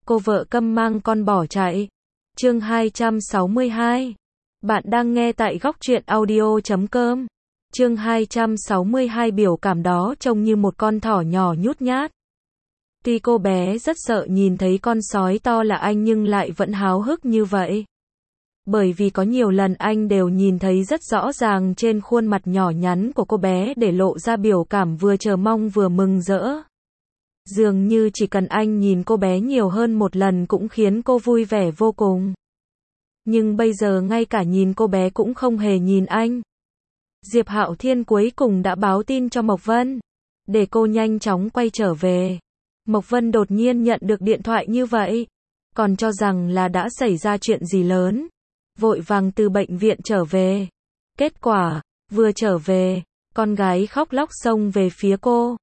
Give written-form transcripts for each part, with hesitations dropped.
cô vợ câm mang con bỏ chạy. Chương 262. Bạn đang nghe tại góc truyện audio.com. Chương 262 biểu cảm đó trông như một con thỏ nhỏ nhút nhát. Tuy cô bé rất sợ nhìn thấy con sói to là anh nhưng lại vẫn háo hức như vậy. Bởi vì có nhiều lần anh đều nhìn thấy rất rõ ràng trên khuôn mặt nhỏ nhắn của cô bé để lộ ra biểu cảm vừa chờ mong vừa mừng rỡ. Dường như chỉ cần anh nhìn cô bé nhiều hơn một lần cũng khiến cô vui vẻ vô cùng. Nhưng bây giờ ngay cả nhìn cô bé cũng không hề nhìn anh. Diệp Hạo Thiên cuối cùng đã báo tin cho Mộc Vân, để cô nhanh chóng quay trở về. Mộc Vân đột nhiên nhận được điện thoại như vậy, còn cho rằng là đã xảy ra chuyện gì lớn, vội vàng từ bệnh viện trở về. Kết quả, vừa trở về, con gái khóc lóc xông về phía cô.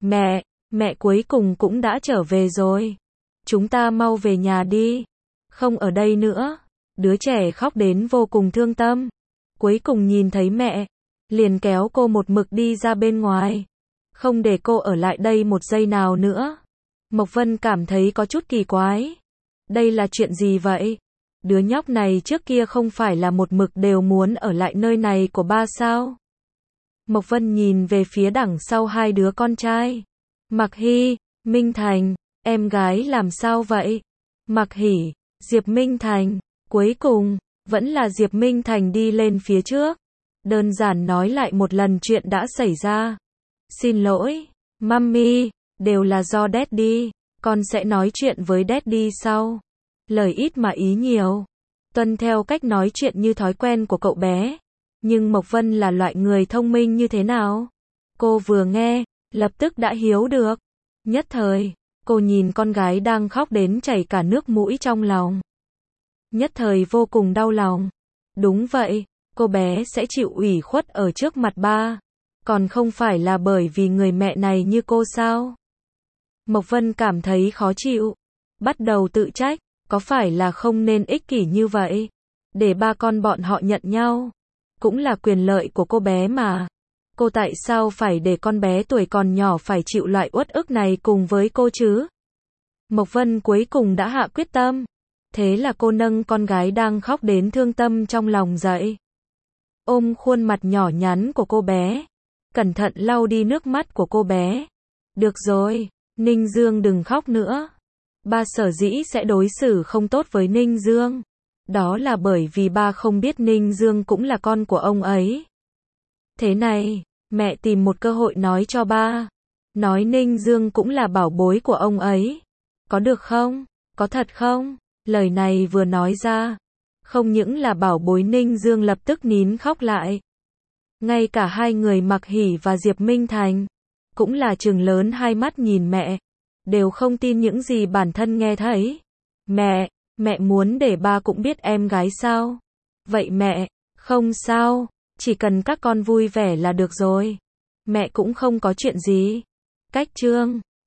Mẹ cuối cùng cũng đã trở về rồi. Chúng ta mau về nhà đi, không ở đây nữa. Đứa trẻ khóc đến vô cùng thương tâm. Cuối cùng nhìn thấy mẹ, liền kéo cô một mực đi ra bên ngoài, không để cô ở lại đây một giây nào nữa. Mộc Vân cảm thấy có chút kỳ quái. Đây là chuyện gì vậy? Đứa nhóc này trước kia không phải là một mực đều muốn ở lại nơi này của ba sao? Mộc Vân nhìn về phía đằng sau hai đứa con trai. Mặc Hy, Minh Thành, em gái làm sao vậy? Mặc Hỉ, Diệp Minh Thành. Cuối cùng, vẫn là Diệp Minh Thành đi lên phía trước. Đơn giản nói lại một lần chuyện đã xảy ra. Xin lỗi, Mummy, đều là do Daddy, con sẽ nói chuyện với Daddy sau. Lời ít mà ý nhiều. Tuân theo cách nói chuyện như thói quen của cậu bé. Nhưng Mộc Vân là loại người thông minh như thế nào? Cô vừa nghe, lập tức đã hiểu được. Nhất thời, cô nhìn con gái đang khóc đến chảy cả nước mũi trong lòng. Nhất thời vô cùng đau lòng. Đúng vậy, cô bé sẽ chịu ủy khuất ở trước mặt ba. Còn không phải là bởi vì người mẹ này như cô sao? Mộc Vân cảm thấy khó chịu. Bắt đầu tự trách, có phải là không nên ích kỷ như vậy? Để ba con bọn họ nhận nhau. Cũng là quyền lợi của cô bé mà. Cô tại sao phải để con bé tuổi còn nhỏ phải chịu loại uất ức này cùng với cô chứ? Mộc Vân cuối cùng đã hạ quyết tâm. Thế là cô nâng con gái đang khóc đến thương tâm trong lòng dậy. Ôm khuôn mặt nhỏ nhắn của cô bé. Cẩn thận lau đi nước mắt của cô bé. Được rồi, Ninh Dương đừng khóc nữa. Ba sở dĩ sẽ đối xử không tốt với Ninh Dương. Đó là bởi vì ba không biết Ninh Dương cũng là con của ông ấy. Thế này, mẹ tìm một cơ hội nói cho ba. Nói Ninh Dương cũng là bảo bối của ông ấy. Có được không? Có thật không? Lời này vừa nói ra, không những là bảo bối Ninh Dương lập tức nín khóc lại. Ngay cả hai người Mặc Hỉ và Diệp Minh Thành, cũng là trừng lớn hai mắt nhìn mẹ, đều không tin những gì bản thân nghe thấy. Mẹ muốn để ba cũng biết em gái sao? Vậy mẹ, không sao, chỉ cần các con vui vẻ là được rồi. Mẹ cũng không có chuyện gì. Cách chương